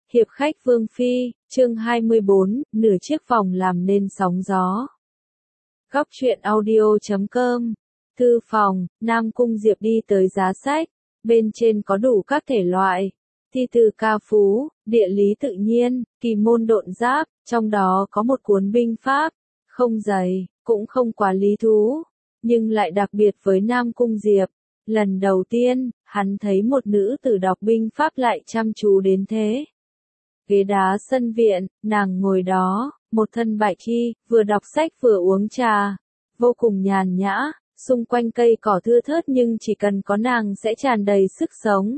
Hiệp khách Vương Phi, chương 24, nửa chiếc vòng làm nên sóng gió. Góc truyện audio.com. Thư phòng, Nam Cung Diệp đi tới giá sách, bên trên có đủ các thể loại, thi từ ca phú, địa lý tự nhiên, kỳ môn độn giáp, trong đó có một cuốn binh pháp, không dày, cũng không quá lý thú, nhưng lại đặc biệt với Nam Cung Diệp. Lần đầu tiên, hắn thấy một nữ tử đọc binh pháp lại chăm chú đến thế. Ghế đá sân viện, nàng ngồi đó, một thân bạch y, vừa đọc sách vừa uống trà, vô cùng nhàn nhã, xung quanh cây cỏ thưa thớt nhưng chỉ cần có nàng sẽ tràn đầy sức sống.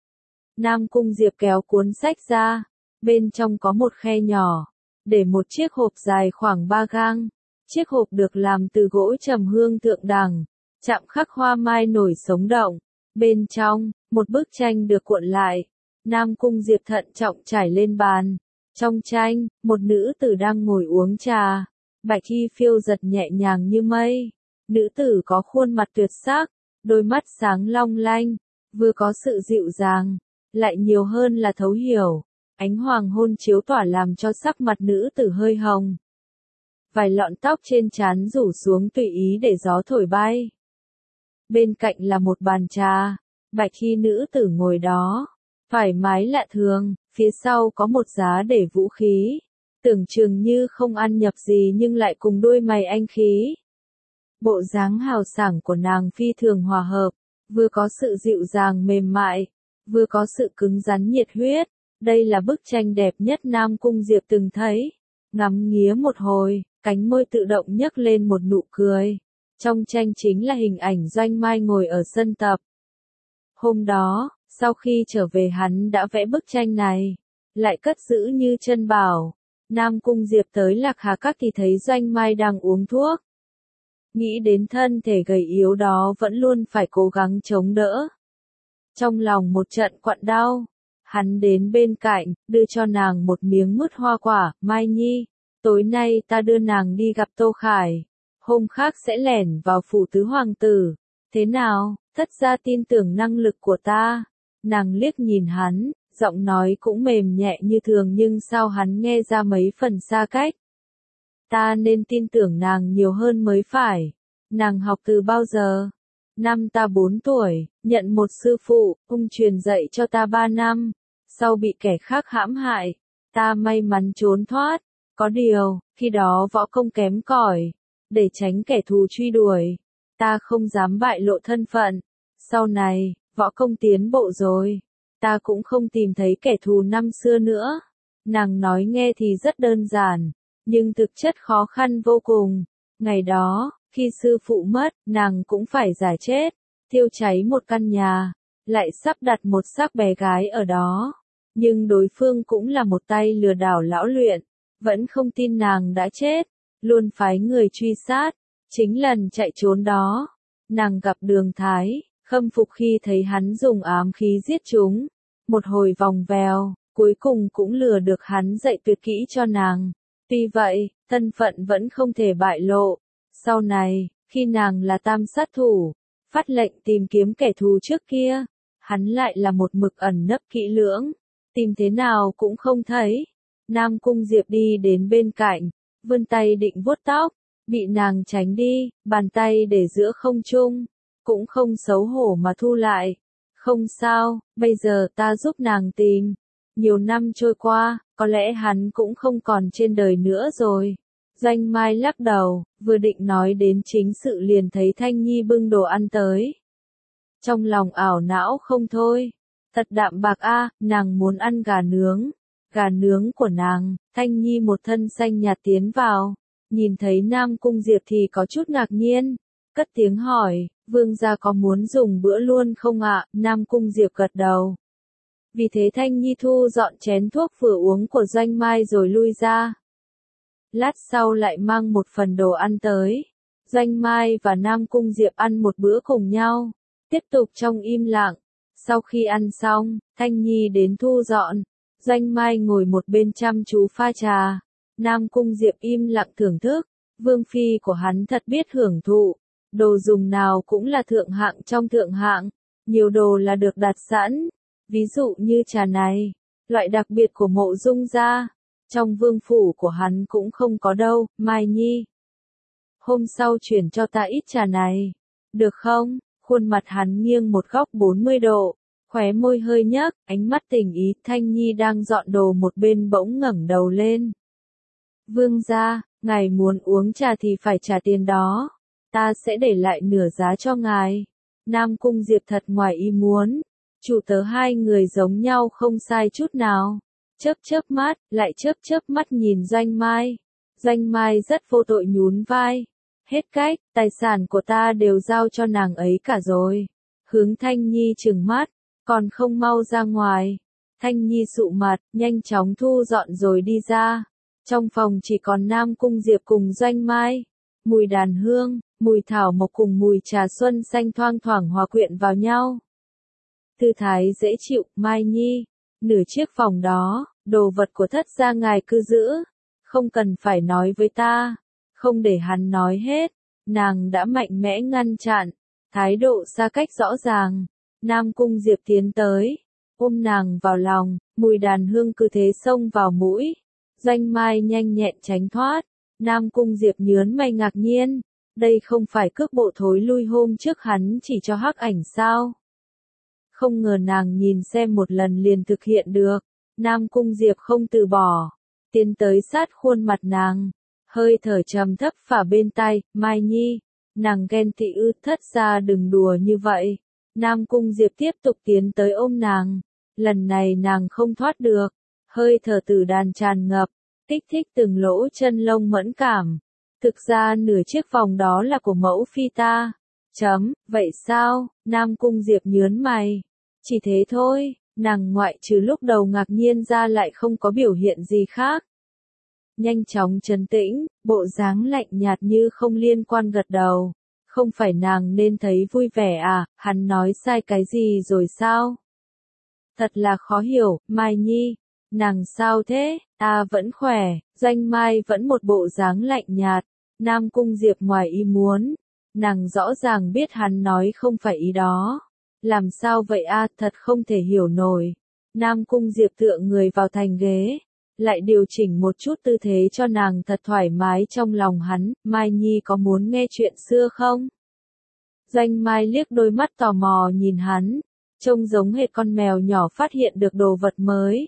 Nam Cung Diệp kéo cuốn sách ra, bên trong có một khe nhỏ, để một chiếc hộp dài khoảng 3 gang. Chiếc hộp được làm từ gỗ trầm hương thượng đẳng, chạm khắc hoa mai nổi sống động. Bên trong, một bức tranh được cuộn lại. Nam Cung Diệp thận trọng trải lên bàn. Trong tranh, một nữ tử đang ngồi uống trà. Bạch y phiêu giật nhẹ nhàng như mây. Nữ tử có khuôn mặt tuyệt sắc, đôi mắt sáng long lanh, vừa có sự dịu dàng, lại nhiều hơn là thấu hiểu. Ánh hoàng hôn chiếu tỏa làm cho sắc mặt nữ tử hơi hồng. Vài lọn tóc trên trán rủ xuống tùy ý để gió thổi bay. Bên cạnh là một bàn trà, bạch y nữ tử ngồi đó, thoải mái lạ thường, phía sau có một giá để vũ khí, tưởng chừng như không ăn nhập gì nhưng lại cùng đôi mày anh khí. Bộ dáng hào sảng của nàng phi thường hòa hợp, vừa có sự dịu dàng mềm mại, vừa có sự cứng rắn nhiệt huyết. Đây là bức tranh đẹp nhất Nam Cung Diệp từng thấy. Ngắm nghía một hồi, cánh môi tự động nhấc lên một nụ cười. Trong tranh chính là hình ảnh Doanh Mai ngồi ở sân tập. Hôm đó, sau khi trở về hắn đã vẽ bức tranh này, lại cất giữ như chân bảo. Nam Cung Diệp tới Lạc Hà Các thì thấy Doanh Mai đang uống thuốc. Nghĩ đến thân thể gầy yếu đó vẫn luôn phải cố gắng chống đỡ. Trong lòng một trận quặn đau, hắn đến bên cạnh, đưa cho nàng một miếng mứt hoa quả. Mai Nhi, tối nay ta đưa nàng đi gặp Tô Khải. Hôm khác sẽ lẻn vào phủ tứ hoàng tử. Thế nào, thất gia tin tưởng năng lực của ta. Nàng liếc nhìn hắn, giọng nói cũng mềm nhẹ như thường nhưng sao hắn nghe ra mấy phần xa cách. Ta nên tin tưởng nàng nhiều hơn mới phải. Nàng học từ bao giờ? Năm ta 4 tuổi, nhận một sư phụ, ông truyền dạy cho ta 3 năm. Sau bị kẻ khác hãm hại, ta may mắn trốn thoát. Có điều, khi đó võ công kém cỏi. Để tránh kẻ thù truy đuổi, ta không dám bại lộ thân phận. Sau này, võ công tiến bộ rồi, ta cũng không tìm thấy kẻ thù năm xưa nữa. Nàng nói nghe thì rất đơn giản, nhưng thực chất khó khăn vô cùng. Ngày đó, khi sư phụ mất, nàng cũng phải giả chết, thiêu cháy một căn nhà, lại sắp đặt một xác bé gái ở đó. Nhưng đối phương cũng là một tay lừa đảo lão luyện, vẫn không tin nàng đã chết. Luôn phái người truy sát. Chính lần chạy trốn đó, nàng gặp Đường Thái, khâm phục khi thấy hắn dùng ám khí giết chúng. Một hồi vòng vèo, cuối cùng cũng lừa được hắn dạy tuyệt kỹ cho nàng. Tuy vậy, thân phận vẫn không thể bại lộ. Sau này, khi nàng là tam sát thủ, phát lệnh tìm kiếm kẻ thù trước kia, hắn lại là một mực ẩn nấp kỹ lưỡng, tìm thế nào cũng không thấy. Nam Cung Diệp đi đến bên cạnh, vươn tay định vuốt tóc, bị nàng tránh đi, bàn tay để giữa không trung, cũng không xấu hổ mà thu lại. Không sao, bây giờ ta giúp nàng tìm. Nhiều năm trôi qua, có lẽ hắn cũng không còn trên đời nữa rồi. Doanh Mai lắc đầu, vừa định nói đến chính sự liền thấy Thanh Nhi bưng đồ ăn tới. Trong lòng ảo não không thôi. Thật đạm bạc a, nàng muốn ăn gà nướng. Gà nướng của nàng. Thanh Nhi một thân xanh nhạt tiến vào, nhìn thấy Nam Cung Diệp thì có chút ngạc nhiên, cất tiếng hỏi, vương gia có muốn dùng bữa luôn không ạ? Nam Cung Diệp gật đầu. Vì thế Thanh Nhi thu dọn chén thuốc vừa uống của Doanh Mai rồi lui ra. Lát sau lại mang một phần đồ ăn tới. Doanh Mai và Nam Cung Diệp ăn một bữa cùng nhau, tiếp tục trong im lặng. Sau khi ăn xong, Thanh Nhi đến thu dọn. Doanh Mai ngồi một bên chăm chú pha trà. Nam Cung Diệp im lặng thưởng thức. Vương phi của hắn thật biết hưởng thụ. Đồ dùng nào cũng là thượng hạng trong thượng hạng. Nhiều đồ là được đặt sẵn. Ví dụ như trà này, Loại đặc biệt của Mộ Dung gia, trong vương phủ của hắn cũng không có đâu, Mai Nhi. Hôm sau chuyển cho ta ít trà này, được không? Khuôn mặt hắn nghiêng một góc 40 độ, khóe môi hơi nhếch, ánh mắt tình ý. Thanh Nhi đang dọn đồ một bên bỗng ngẩng đầu lên. Vương gia, ngài muốn uống trà thì phải trả tiền đó, ta sẽ để lại nửa giá cho ngài. Nam Cung Diệp thật ngoài ý muốn, chủ tớ hai người giống nhau không sai chút nào. Chớp chớp mắt, lại chớp chớp mắt nhìn Doanh Mai. Doanh Mai rất vô tội nhún vai. Hết cách, tài sản của ta đều giao cho nàng ấy cả rồi. Hướng Thanh Nhi trừng mắt, còn không mau ra ngoài. Thanh Nhi sụ mặt, nhanh chóng thu dọn rồi đi ra. Trong phòng chỉ còn Nam Cung Diệp cùng Doanh Mai. Mùi đàn hương, mùi thảo mộc cùng mùi trà xuân xanh thoang thoảng hòa quyện vào nhau. Tư thái dễ chịu. Mai Nhi, nửa chiếc phòng đó, đồ vật của thất gia ngài cứ giữ. Không cần phải nói với ta. Không để hắn nói hết, nàng đã mạnh mẽ ngăn chặn, thái độ xa cách rõ ràng. Nam Cung Diệp tiến tới, ôm nàng vào lòng, mùi đàn hương cứ thế xông vào mũi. Doanh Mai nhanh nhẹn tránh thoát, Nam Cung Diệp nhớn mày ngạc nhiên, đây không phải cước bộ thối lui hôm trước hắn chỉ cho hắc ảnh sao? Không ngờ nàng nhìn xem một lần liền thực hiện được. Nam Cung Diệp không từ bỏ, tiến tới sát khuôn mặt nàng, hơi thở trầm thấp phả bên tai. Mai Nhi, nàng ghen tị ư? Thất gia đừng đùa như vậy. Nam Cung Diệp tiếp tục tiến tới ôm nàng, lần này nàng không thoát được, hơi thở tử đàn tràn ngập, kích thích từng lỗ chân lông mẫn cảm. Thực ra nửa chiếc vòng đó là của mẫu phi ta. Vậy sao? Nam Cung Diệp nhớn mày. Chỉ thế thôi, nàng ngoại trừ lúc đầu ngạc nhiên ra lại không có biểu hiện gì khác. Nhanh chóng trấn tĩnh, bộ dáng lạnh nhạt như không liên quan gật đầu. Không phải nàng nên thấy vui vẻ à, hắn nói sai cái gì rồi sao? Thật là khó hiểu. Mai Nhi, nàng sao thế? Ta vẫn khỏe. Doanh Mai vẫn một bộ dáng lạnh nhạt. Nam Cung Diệp ngoài ý muốn, nàng rõ ràng biết hắn nói không phải ý đó. Làm sao vậy a? Thật không thể hiểu nổi. Nam Cung Diệp tựa người vào thành ghế, lại điều chỉnh một chút tư thế cho nàng thật thoải mái trong lòng hắn. Mai Nhi có muốn nghe chuyện xưa không? Doanh Mai liếc đôi mắt tò mò nhìn hắn, trông giống hệt con mèo nhỏ phát hiện được đồ vật mới.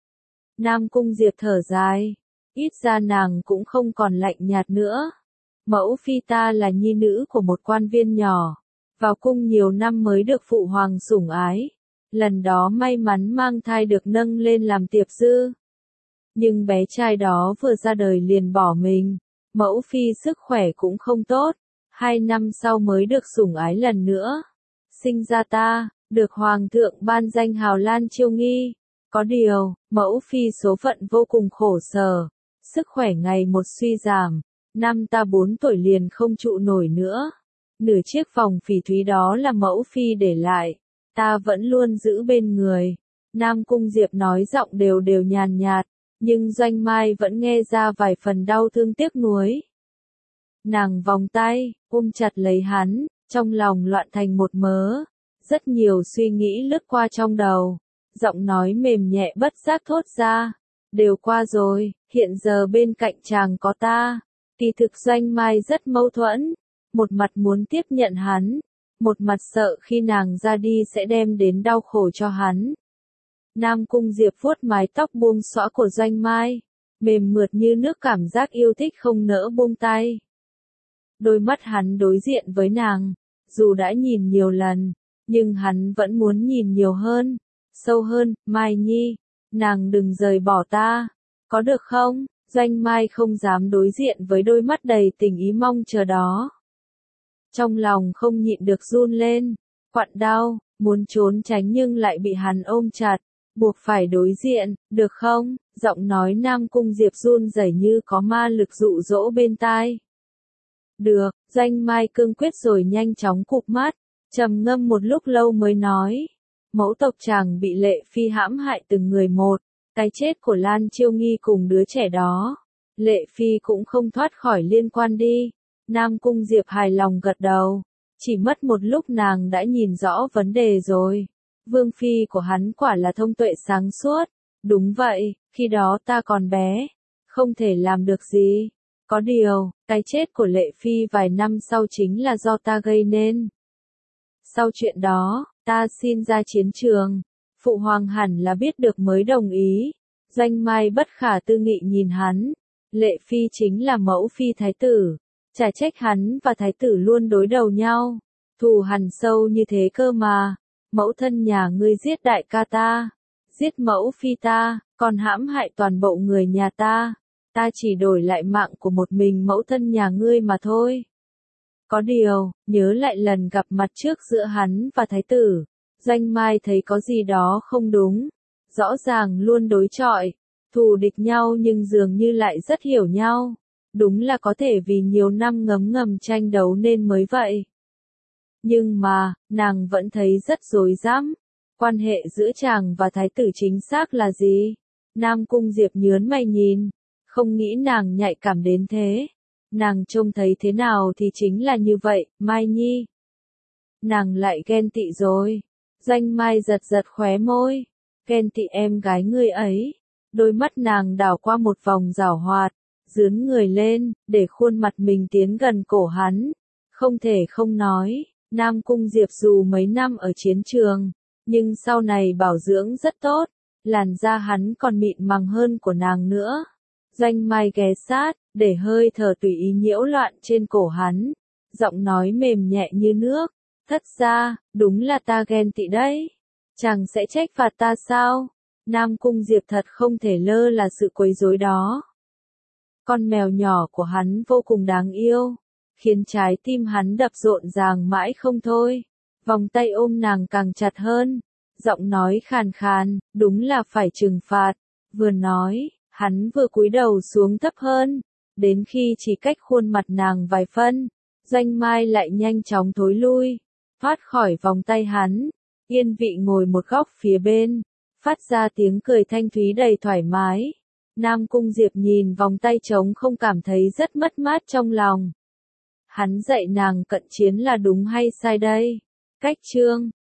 Nam Cung Diệp thở dài, ít ra nàng cũng không còn lạnh nhạt nữa. Mẫu phi ta là nhi nữ của một quan viên nhỏ, vào cung nhiều năm mới được phụ hoàng sủng ái. Lần đó may mắn mang thai được nâng lên làm tiệp dư. Nhưng bé trai đó vừa ra đời liền bỏ mình, mẫu phi sức khỏe cũng không tốt, 2 năm sau mới được sủng ái lần nữa. Sinh ra ta, được hoàng thượng ban danh hào Lan Chiêu Nghi. Có điều, mẫu phi số phận vô cùng khổ sở, sức khỏe ngày một suy giảm, năm ta 4 tuổi liền không trụ nổi nữa. Nửa chiếc vòng phỉ thúy đó là mẫu phi để lại, ta vẫn luôn giữ bên người. Nam Cung Diệp nói giọng đều đều nhàn nhạt, nhưng Doanh Mai vẫn nghe ra vài phần đau thương tiếc nuối. Nàng vòng tay, ôm chặt lấy hắn, trong lòng loạn thành một mớ. Rất nhiều suy nghĩ lướt qua trong đầu, giọng nói mềm nhẹ bất giác thốt ra. Đều qua rồi, hiện giờ bên cạnh chàng có ta. Kỳ thực Doanh Mai rất mâu thuẫn, một mặt muốn tiếp nhận hắn, một mặt sợ khi nàng ra đi sẽ đem đến đau khổ cho hắn. Nam Cung Diệp vuốt mái tóc buông xõa của Doanh Mai, mềm mượt như nước, cảm giác yêu thích không nỡ buông tay. Đôi mắt hắn đối diện với nàng, dù đã nhìn nhiều lần, nhưng hắn vẫn muốn nhìn nhiều hơn, sâu hơn. Mai Nhi, nàng đừng rời bỏ ta, có được không? Doanh Mai không dám đối diện với đôi mắt đầy tình ý mong chờ đó. Trong lòng không nhịn được run lên, quặn đau, muốn trốn tránh nhưng lại bị hắn ôm chặt, buộc phải đối diện. Được không? Giọng nói Nam Cung Diệp run rẩy như có ma lực dụ dỗ bên tai. Được. Doanh Mai cương quyết rồi nhanh chóng cụp mắt, trầm ngâm một lúc lâu mới nói. Mẫu tộc chàng bị Lệ Phi hãm hại từng người một, cái chết của Lan Chiêu Nghi cùng đứa trẻ đó, Lệ Phi cũng không thoát khỏi liên quan đi. Nam Cung Diệp hài lòng gật đầu, chỉ mất một lúc nàng đã nhìn rõ vấn đề rồi. Vương Phi của hắn quả là thông tuệ sáng suốt, Đúng vậy, khi đó ta còn bé, không thể làm được gì. Có điều, cái chết của Lệ Phi vài năm sau chính là do ta gây nên. Sau chuyện đó, ta xin ra chiến trường. Phụ hoàng hẳn là biết được mới đồng ý. Doanh Mai bất khả tư nghị nhìn hắn. Lệ Phi chính là mẫu phi thái tử. Chả trách hắn và thái tử luôn đối đầu nhau. Thù hằn sâu như thế cơ mà. Mẫu thân nhà ngươi giết đại ca ta. Giết mẫu phi ta, còn hãm hại toàn bộ người nhà ta. Ta chỉ đổi lại mạng của một mình mẫu thân nhà ngươi mà thôi. Có điều, nhớ lại lần gặp mặt trước giữa hắn và thái tử. Doanh Mai thấy có gì đó không đúng. Rõ ràng luôn đối chọi, thù địch nhau nhưng dường như lại rất hiểu nhau. Đúng là có thể vì nhiều năm ngấm ngầm tranh đấu nên mới vậy. Nhưng mà, nàng vẫn thấy rất rối rắm. Quan hệ giữa chàng và thái tử chính xác là gì? Nam Cung Diệp nhớn mày nhìn, không nghĩ nàng nhạy cảm đến thế. Nàng trông thấy thế nào thì chính là như vậy, Mai Nhi. Nàng lại ghen tị rồi. Doanh Mai giật giật khóe môi. Ghen tị em gái ngươi ấy. Đôi mắt nàng đảo qua một vòng giảo hoạt, dướn người lên, để khuôn mặt mình tiến gần cổ hắn. Không thể không nói, Nam Cung Diệp dù mấy năm ở chiến trường, nhưng sau này bảo dưỡng rất tốt, làn da hắn còn mịn màng hơn của nàng nữa. Doanh Mai ghé sát, để hơi thở tùy ý nhiễu loạn trên cổ hắn, giọng nói mềm nhẹ như nước. Thất ra, đúng là ta ghen tị đấy. Chàng sẽ trách phạt ta sao? Nam Cung Diệp thật không thể lơ là sự quấy rối đó. Con mèo nhỏ của hắn vô cùng đáng yêu, khiến trái tim hắn đập rộn ràng mãi không thôi. Vòng tay ôm nàng càng chặt hơn, giọng nói khàn khàn, đúng là phải trừng phạt. Vừa nói, hắn vừa cúi đầu xuống thấp hơn, đến khi chỉ cách khuôn mặt nàng vài phân, Doanh Mai lại nhanh chóng thối lui, thoát khỏi vòng tay hắn, yên vị ngồi một góc phía bên, phát ra tiếng cười thanh thúy đầy thoải mái. Nam Cung Diệp nhìn vòng tay trống không cảm thấy rất mất mát trong lòng. Hắn dạy nàng cận chiến là đúng hay sai đây? Cách chương